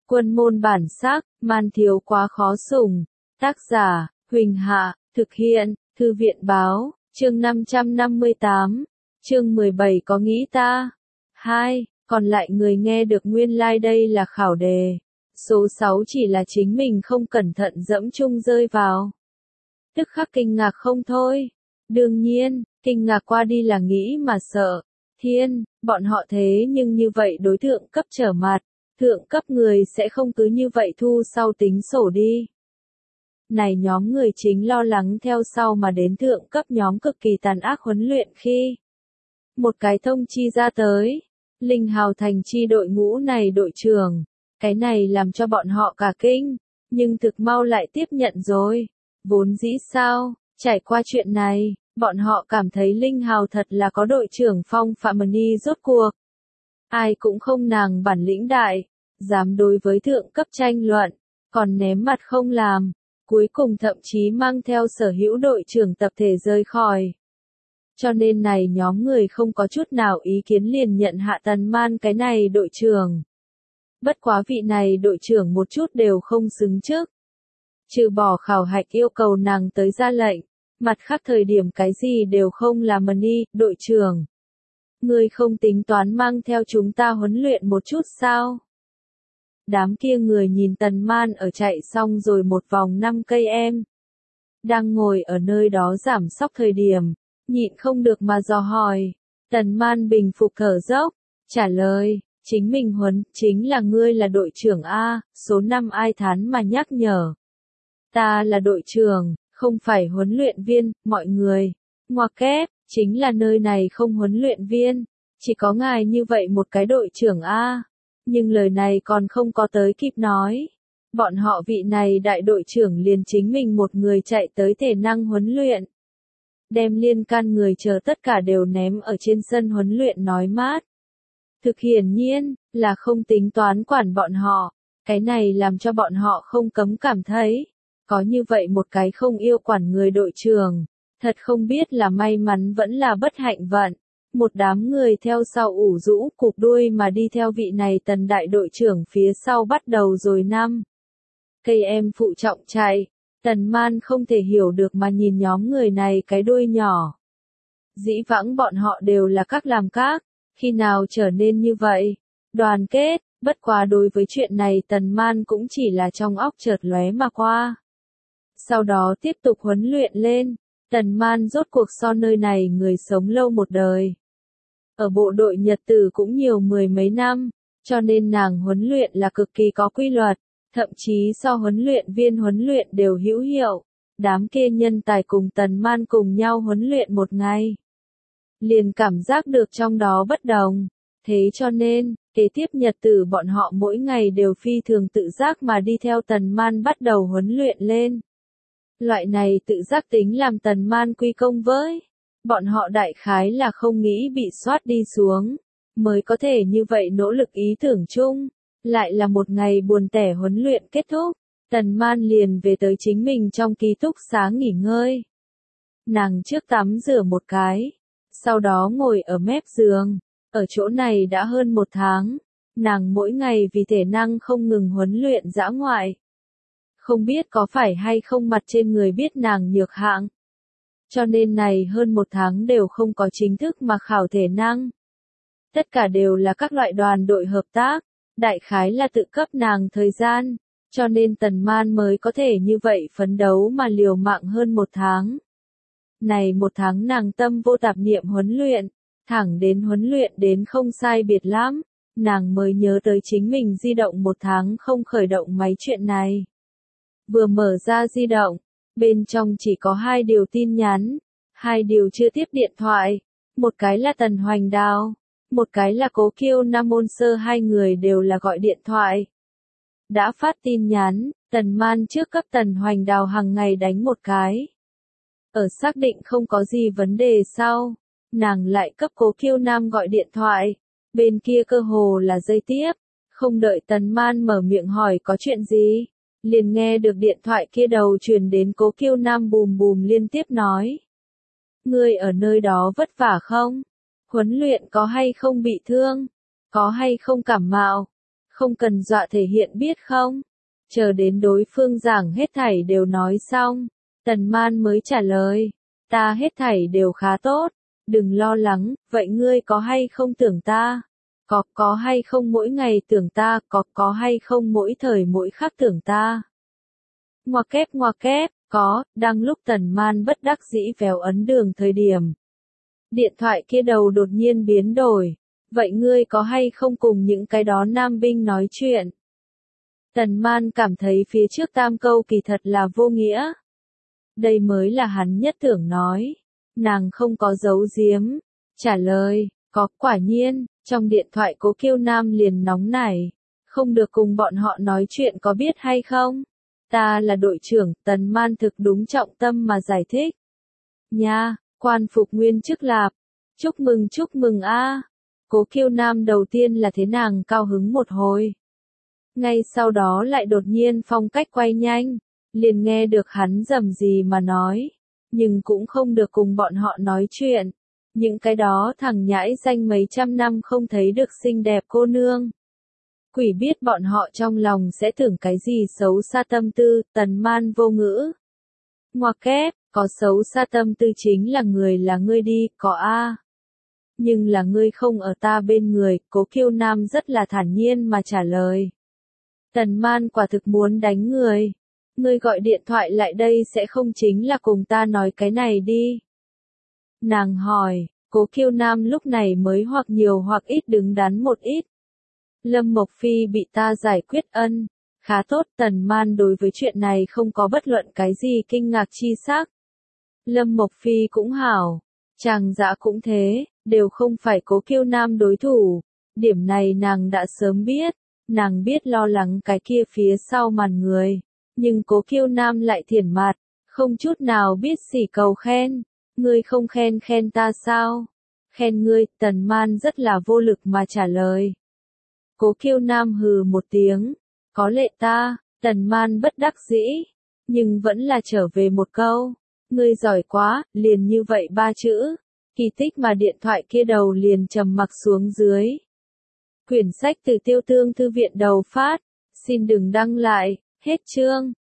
Quân môn bản sắc, man thiếu quá khó sủng. Tác giả, Huỳnh Hạ, thực hiện, Thư viện báo, chương 558, chương 17 có nghĩ ta. 2, còn lại người nghe được nguyên lai đây là khảo đề. Số 6 chỉ là chính mình không cẩn thận dẫm chung rơi vào. Tức khắc kinh ngạc không thôi. Đương nhiên, kinh ngạc qua đi là nghĩ mà sợ. Thiên, bọn họ thế nhưng như vậy đối thượng cấp trở mặt. Thượng cấp người sẽ không cứ như vậy thu sau tính sổ đi. Này nhóm người chính lo lắng theo sau mà đến thượng cấp nhóm cực kỳ tàn ác huấn luyện khi một cái thông chi ra tới. Linh Hào thành chi đội ngũ này đội trưởng. Cái này làm cho bọn họ cả kinh. Nhưng thực mau lại tiếp nhận rồi. Vốn dĩ sao, trải qua chuyện này, bọn họ cảm thấy Linh Hào thật là có đội trưởng phong phạm ni rốt cuộc. Ai cũng không nàng bản lĩnh đại, dám đối với thượng cấp tranh luận, còn ném mặt không làm, cuối cùng thậm chí mang theo sở hữu đội trưởng tập thể rời khỏi. Cho nên này nhóm người không có chút nào ý kiến liền nhận hạ Tần Man cái này đội trưởng. Bất quá vị này đội trưởng một chút đều không xứng trước. Trừ bỏ khảo hạch yêu cầu nàng tới ra lệnh, mặt khác thời điểm cái gì đều không làm ni, đội trưởng. Ngươi không tính toán mang theo chúng ta huấn luyện một chút sao? Đám kia người nhìn Tần Man ở chạy xong rồi một vòng 5 cây em. Đang ngồi ở nơi đó giảm sóc thời điểm, nhịn không được mà dò hỏi. Tần Man bình phục thở dốc, trả lời, chính mình huấn, chính là ngươi là đội trưởng A, số 5 ai thán mà nhắc nhở. Ta là đội trưởng, không phải huấn luyện viên, mọi người. Ngoặc kép, chính là nơi này không huấn luyện viên, chỉ có ngài như vậy một cái đội trưởng A. Nhưng lời này còn không có tới kịp nói. Bọn họ vị này đại đội trưởng liền chính mình một người chạy tới thể năng huấn luyện. Đem liên can người chờ tất cả đều ném ở trên sân huấn luyện nói mát. Thực hiển nhiên, là không tính toán quản bọn họ. Cái này làm cho bọn họ không cấm cảm thấy. Có như vậy một cái không yêu quản người đội trưởng. Thật không biết là may mắn vẫn là bất hạnh vận. Một đám người theo sau ủ rũ cụp đuôi mà đi theo vị này Tần đại đội trưởng phía sau bắt đầu rồi năm. Cây em phụ trọng chạy. Tần Man không thể hiểu được mà nhìn nhóm người này cái đuôi nhỏ. Dĩ vãng bọn họ đều là các làm các. Khi nào trở nên như vậy? Đoàn kết, bất quá đối với chuyện này Tần Man cũng chỉ là trong óc chợt lóe mà qua. Sau đó tiếp tục huấn luyện lên. Tần Man rốt cuộc so nơi này người sống lâu một đời. Ở bộ đội Nhật Tử cũng nhiều mười mấy năm, cho nên nàng huấn luyện là cực kỳ có quy luật, thậm chí so huấn luyện viên huấn luyện đều hữu hiệu. Đám kia nhân tài cùng Tần Man cùng nhau huấn luyện một ngày. Liền cảm giác được trong đó bất đồng. Thế cho nên, kế tiếp Nhật Tử bọn họ mỗi ngày đều phi thường tự giác mà đi theo Tần Man bắt đầu huấn luyện lên. Loại này tự giác tính làm Tần Man quy công với. Bọn họ đại khái là không nghĩ bị soát đi xuống. Mới có thể như vậy nỗ lực ý tưởng chung. Lại là một ngày buồn tẻ huấn luyện kết thúc. Tần Man liền về tới chính mình trong ký túc xá nghỉ ngơi. Nàng trước tắm rửa một cái. Sau đó ngồi ở mép giường. Ở chỗ này đã hơn một tháng. Nàng mỗi ngày vì thể năng không ngừng huấn luyện dã ngoại. Không biết có phải hay không mặt trên người biết nàng nhược hạng. Cho nên này hơn một tháng đều không có chính thức mà khảo thể năng. Tất cả đều là các loại đoàn đội hợp tác, đại khái là tự cấp nàng thời gian, cho nên Tần Man mới có thể như vậy phấn đấu mà liều mạng hơn một tháng. Này một tháng nàng tâm vô tạp niệm huấn luyện, thẳng đến huấn luyện đến không sai biệt lắm, nàng mới nhớ tới chính mình di động một tháng không khởi động máy chuyện này. Vừa mở ra di động, bên trong chỉ có 2 điều tin nhắn, 2 điều chưa tiếp điện thoại, một cái là Tần Hoành Đào, một cái là Cố Kiêu Nam Môn Sơ, 2 người đều là gọi điện thoại. Đã phát tin nhắn, Tần Man trước cấp Tần Hoành Đào hàng ngày đánh một cái. Ở xác định không có gì vấn đề sau, nàng lại cấp Cố Kiêu Nam gọi điện thoại, bên kia cơ hồ là dây tiếp, không đợi Tần Man mở miệng hỏi có chuyện gì. Liền nghe được điện thoại kia đầu truyền đến Cố Kiêu Nam bùm bùm liên tiếp nói. Ngươi ở nơi đó vất vả không? Huấn luyện có hay không bị thương? Có hay không cảm mạo? Không cần dọa thể hiện biết không? Chờ đến đối phương giảng hết thảy đều nói xong, Tần Man mới trả lời, ta hết thảy đều khá tốt, đừng lo lắng, vậy ngươi có hay không tưởng ta? Có hay không mỗi ngày tưởng ta, có hay không mỗi thời mỗi khắc tưởng ta? Ngoa kép, có, đang lúc Tần Man bất đắc dĩ véo ấn đường thời điểm. Điện thoại kia đầu đột nhiên biến đổi, vậy ngươi có hay không cùng những cái đó nam binh nói chuyện? Tần Man cảm thấy phía trước tam câu kỳ thật là vô nghĩa. Đây mới là hắn nhất tưởng nói. Nàng không có giấu giếm, trả lời, có, quả nhiên, trong điện thoại Cố Kiêu Nam liền nóng nảy, không được cùng bọn họ nói chuyện có biết hay không? Ta là đội trưởng, Tần Man thực đúng trọng tâm mà giải thích. Nha, quan phục nguyên chức lạp, chúc mừng a. Cố Kiêu Nam đầu tiên là thế nàng cao hứng một hồi. Ngay sau đó lại đột nhiên phong cách quay nhanh, liền nghe được hắn rầm gì mà nói, nhưng cũng không được cùng bọn họ nói chuyện. Những cái đó thằng nhãi danh mấy trăm năm không thấy được xinh đẹp cô nương. Quỷ biết bọn họ trong lòng sẽ tưởng cái gì xấu xa tâm tư, Tần Man vô ngữ. Ngoa kép, có xấu xa tâm tư chính là ngươi đi, có a. Nhưng là ngươi không ở ta bên người, Cố Kiêu Nam rất là thản nhiên mà trả lời. Tần Man quả thực muốn đánh người. Ngươi gọi điện thoại lại đây sẽ không chính là cùng ta nói cái này đi. Nàng hỏi, Cố Kiêu Nam lúc này mới hoặc nhiều hoặc ít đứng đắn một ít. Lâm Mộc Phi bị ta giải quyết ân. Khá tốt, Tần Man đối với chuyện này không có bất luận cái gì kinh ngạc chi sắc. Lâm Mộc Phi cũng hảo. Chàng Dã cũng thế, đều không phải Cố Kiêu Nam đối thủ. Điểm này nàng đã sớm biết. Nàng biết lo lắng cái kia phía sau màn người. Nhưng Cố Kiêu Nam lại thiển mặt, không chút nào biết xỉ cầu khen. Ngươi không khen ta sao? Khen ngươi, Tần Man rất là vô lực mà trả lời. Cố Kiêu Nam hừ một tiếng. Có lệ ta, Tần Man bất đắc dĩ. Nhưng vẫn là trở về một câu. Ngươi giỏi quá, liền như vậy ba chữ. Kỳ tích mà điện thoại kia đầu liền trầm mặc xuống dưới. Quyển sách từ Tiêu Tương Thư viện đầu phát. Xin đừng đăng lại, hết chương.